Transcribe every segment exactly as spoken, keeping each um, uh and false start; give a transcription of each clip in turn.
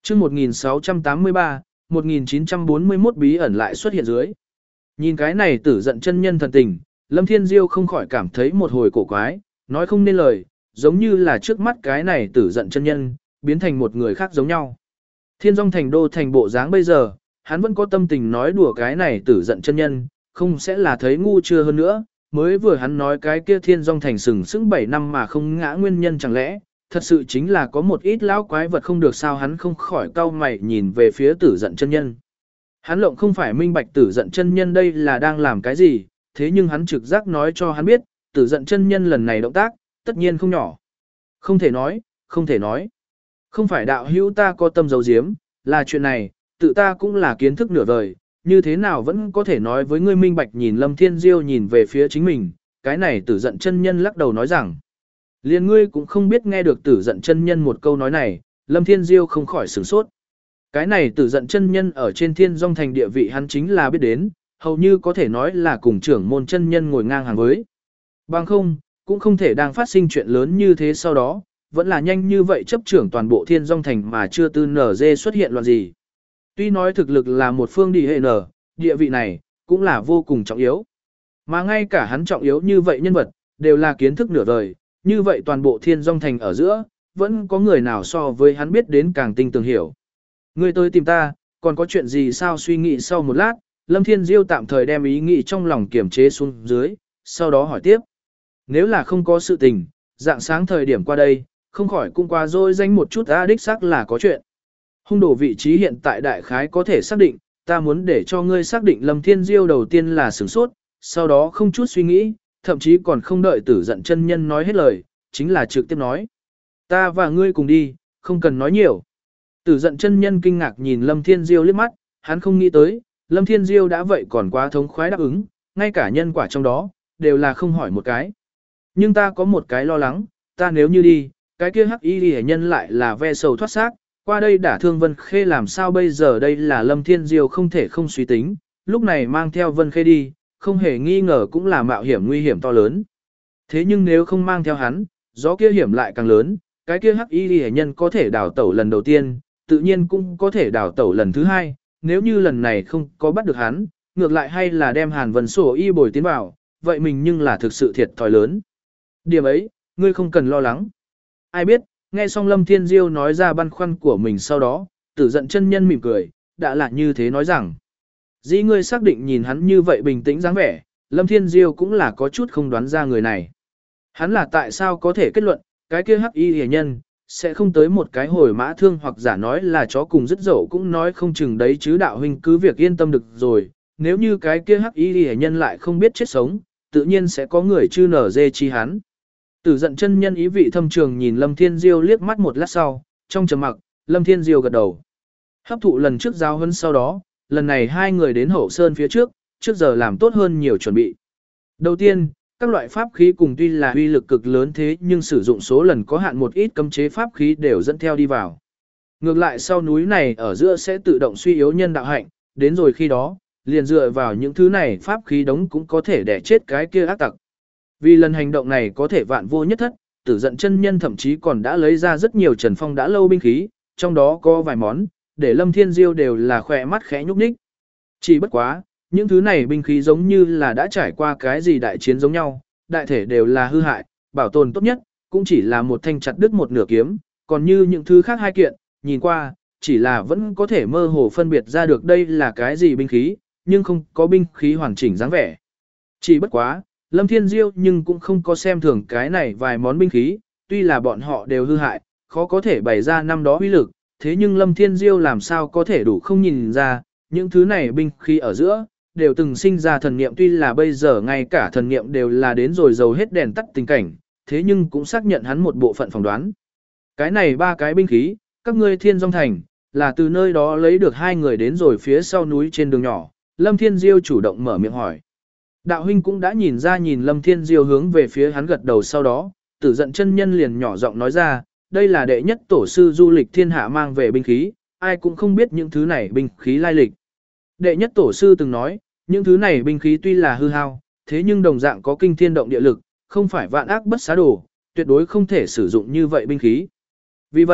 chương một nghìn sáu trăm tám mươi ba, một nghìn chín trăm bốn mươi mốt bí ẩn lại xuất hiện dưới. Nhìn cái này tử giận chân nhân thần tình, Lâm Thiên Diêu không khỏi cảm thấy một hồi cổ quái, nói không nên lời, giống như là trước mắt cái này tử giận chân nhân, biến thành một người khác giống nhau. Thiên Dung thành đô thành bộ dáng bây giờ, hắn vẫn có tâm tình nói đùa cái này tử giận chân nhân, không sẽ là thấy ngu chưa hơn nữa, mới vừa hắn nói cái kia Thiên Dung thành sừng sững bảy năm mà không ngã nguyên nhân chẳng lẽ, thật sự chính là có một ít lão quái vật không được sao hắn không khỏi cau mày nhìn về phía tử giận chân nhân. Hắn lộng không phải minh bạch tử giận chân nhân đây là đang làm cái gì, thế nhưng hắn trực giác nói cho hắn biết, tử giận chân nhân lần này động tác, tất nhiên không nhỏ. Không thể nói, không thể nói. Không phải đạo hữu ta có tâm dấu diếm, là chuyện này, tự ta cũng là kiến thức nửa đời, như thế nào vẫn có thể nói với ngươi minh bạch nhìn Lâm Thiên Diêu nhìn về phía chính mình, cái này tử giận chân nhân lắc đầu nói rằng. Liền ngươi cũng không biết nghe được tử giận chân nhân một câu nói này, Lâm Thiên Diêu không khỏi sửng sốt. Cái này tử giận chân nhân ở trên Thiên Dung thành địa vị hắn chính là biết đến, hầu như có thể nói là cùng trưởng môn chân nhân ngồi ngang hàng với. Bằng không, cũng không thể đang phát sinh chuyện lớn như thế sau đó, vẫn là nhanh như vậy chấp trưởng toàn bộ Thiên Dung thành mà chưa tư nở dê xuất hiện loạn gì. Tuy nói thực lực là một phương đi hệ nở, địa vị này, cũng là vô cùng trọng yếu. Mà ngay cả hắn trọng yếu như vậy nhân vật, đều là kiến thức nửa đời, như vậy toàn bộ Thiên Dung thành ở giữa, vẫn có người nào so với hắn biết đến càng tinh tường hiểu. Ngươi tới tìm ta, còn có chuyện gì sao suy nghĩ sau một lát, Lâm Thiên Diêu tạm thời đem ý nghĩ trong lòng kiềm chế xuống dưới, sau đó hỏi tiếp. Nếu là không có sự tình, dạng sáng thời điểm qua đây, không khỏi cũng qua rồi danh một chút ta đích xác là có chuyện. Hung đồ vị trí hiện tại đại khái có thể xác định, ta muốn để cho ngươi xác định Lâm Thiên Diêu đầu tiên là sửng sốt, sau đó không chút suy nghĩ, thậm chí còn không đợi tử giận chân nhân nói hết lời, chính là trực tiếp nói. Ta và ngươi cùng đi, không cần nói nhiều. Tử giận chân nhân kinh ngạc nhìn Lâm Thiên Diêu liếc mắt, hắn không nghĩ tới, Lâm Thiên Diêu đã vậy còn quá thống khoái đáp ứng, ngay cả nhân quả trong đó, đều là không hỏi một cái. Nhưng ta có một cái lo lắng, ta nếu như đi, cái kia hắc y hệ nhân lại là ve sầu thoát xác, qua đây đả thương Vân Khê làm sao bây giờ đây là Lâm Thiên Diêu không thể không suy tính, lúc này mang theo Vân Khê đi, không hề nghi ngờ cũng là mạo hiểm nguy hiểm to lớn. Thế nhưng nếu không mang theo hắn, gió kia hiểm lại càng lớn, cái kia hắc y hệ nhân có thể đào tẩu lần đầu tiên, tự nhiên cũng có thể đào tẩu lần thứ hai, nếu như lần này không có bắt được hắn, ngược lại hay là đem Hàn Vân sổ y bồi tiến vào, vậy mình nhưng là thực sự thiệt thòi lớn. Điểm ấy, ngươi không cần lo lắng. Ai biết, nghe xong Lâm Thiên Diêu nói ra băn khoăn của mình sau đó, tử giận chân nhân mỉm cười, đã là như thế nói rằng. Dĩ ngươi xác định nhìn hắn như vậy bình tĩnh dáng vẻ, Lâm Thiên Diêu cũng là có chút không đoán ra người này. Hắn là tại sao có thể kết luận, cái kia hắc y hề nhân, sẽ không tới một cái hồi mã thương hoặc giả nói là chó cùng dứt dậu cũng nói không chừng đấy chứ đạo huynh cứ việc yên tâm được rồi, nếu như cái kia hắc y hề nhân lại không biết chết sống, tự nhiên sẽ có người chư nở dê chi hắn. Tử giận chân nhân ý vị thâm trường nhìn Lâm Thiên Diêu liếc mắt một lát sau, trong trầm mặc, Lâm Thiên Diêu gật đầu. Hấp thụ lần trước giao hân sau đó, lần này hai người đến hậu sơn phía trước, trước giờ làm tốt hơn nhiều chuẩn bị. Đầu tiên, các loại pháp khí cùng tuy là uy lực cực lớn thế nhưng sử dụng số lần có hạn một ít cấm chế pháp khí đều dẫn theo đi vào. Ngược lại sau núi này ở giữa sẽ tự động suy yếu nhân đạo hạnh, đến rồi khi đó, liền dựa vào những thứ này pháp khí đống cũng có thể đẻ chết cái kia ác tặc. Vì lần hành động này có thể vạn vô nhất thất, tử giận chân nhân thậm chí còn đã lấy ra rất nhiều Trần Phong đã lâu binh khí, trong đó có vài món, để Lâm Thiên Diêu đều là khỏe mắt khẽ nhúc nhích. Chỉ bất quá, những thứ này binh khí giống như là đã trải qua cái gì đại chiến giống nhau, đại thể đều là hư hại, bảo tồn tốt nhất, cũng chỉ là một thanh chặt đứt một nửa kiếm, còn như những thứ khác hai kiện, nhìn qua, chỉ là vẫn có thể mơ hồ phân biệt ra được đây là cái gì binh khí, nhưng không có binh khí hoàn chỉnh dáng vẻ. Chỉ bất quá, Lâm Thiên Diêu nhưng cũng không có xem thường cái này vài món binh khí, tuy là bọn họ đều hư hại, khó có thể bày ra năm đó uy lực, thế nhưng Lâm Thiên Diêu làm sao có thể đủ không nhìn ra, những thứ này binh khí ở giữa, đều từng sinh ra thần niệm tuy là bây giờ ngay cả thần niệm đều là đến rồi dầu hết đèn tắt tình cảnh, thế nhưng cũng xác nhận hắn một bộ phận phỏng đoán. Cái này ba cái binh khí, các ngươi Thiên Dung Thành, là từ nơi đó lấy được hai người đến rồi phía sau núi trên đường nhỏ, Lâm Thiên Diêu chủ động mở miệng hỏi. Đạo huynh cũng đã nhìn ra nhìn Lâm Thiên Diêu hướng về phía hắn gật đầu sau đó, tử giận chân nhân liền nhỏ giọng nói ra, đây là đệ nhất tổ sư du lịch thiên hạ mang về binh khí, ai cũng không biết những thứ này binh khí lai lịch. Đệ nhất tổ sư từng nói, những thứ này binh khí tuy là hư hao, thế nhưng đồng dạng có kinh thiên động địa lực, không phải vạn ác bất xá đồ, tuyệt đối không thể sử dụng như vậy binh khí. Vì vậy,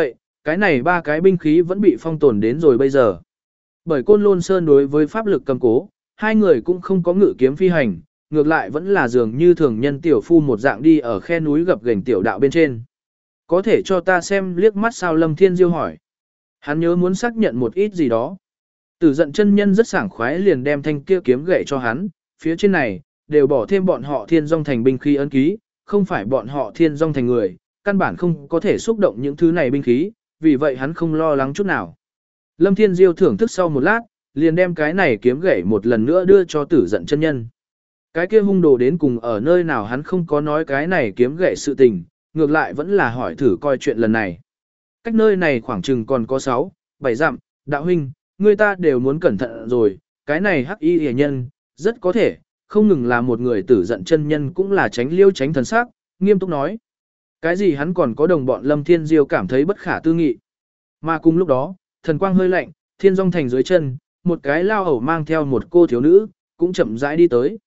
Cái này ba cái binh khí vẫn bị phong tồn đến rồi bây giờ. Bởi Côn Lôn Sơn đối với pháp lực cầm cố, hai người cũng không có ngự kiếm phi hành, ngược lại vẫn là dường như thường nhân tiểu phu một dạng đi ở khe núi gập ghềnh tiểu đạo bên trên. Có thể cho ta xem liếc mắt sao? Lâm Thiên Diêu hỏi. Hắn nhớ muốn xác nhận một ít gì đó. Tử giận chân nhân rất sảng khoái liền đem thanh kia kiếm gậy cho hắn, phía trên này, đều bỏ thêm bọn họ Thiên Dung Thành binh khí ấn ký, không phải bọn họ Thiên Dung Thành người, căn bản không có thể xúc động những thứ này binh khí, vì vậy hắn không lo lắng chút nào. Lâm Thiên Diêu thưởng thức sau một lát, liền đem cái này kiếm gậy một lần nữa đưa cho tử giận chân nhân. Cái kia hung đồ đến cùng ở nơi nào hắn không có nói cái này kiếm gậy sự tình, ngược lại vẫn là hỏi thử coi chuyện lần này. Cách nơi này khoảng chừng còn có sáu, bảy dặm, đạo huynh, người ta đều muốn cẩn thận rồi, cái này hắc y hề nhân, rất có thể, không ngừng là một người tử giận chân nhân cũng là tránh liêu tránh thần sắc, nghiêm túc nói. Cái gì hắn còn có đồng bọn Lâm Thiên Diêu cảm thấy bất khả tư nghị. Mà cùng lúc đó, thần quang hơi lạnh, Thiên Dung Thành dưới chân, một cái lao hầu mang theo một cô thiếu nữ, cũng chậm rãi đi tới.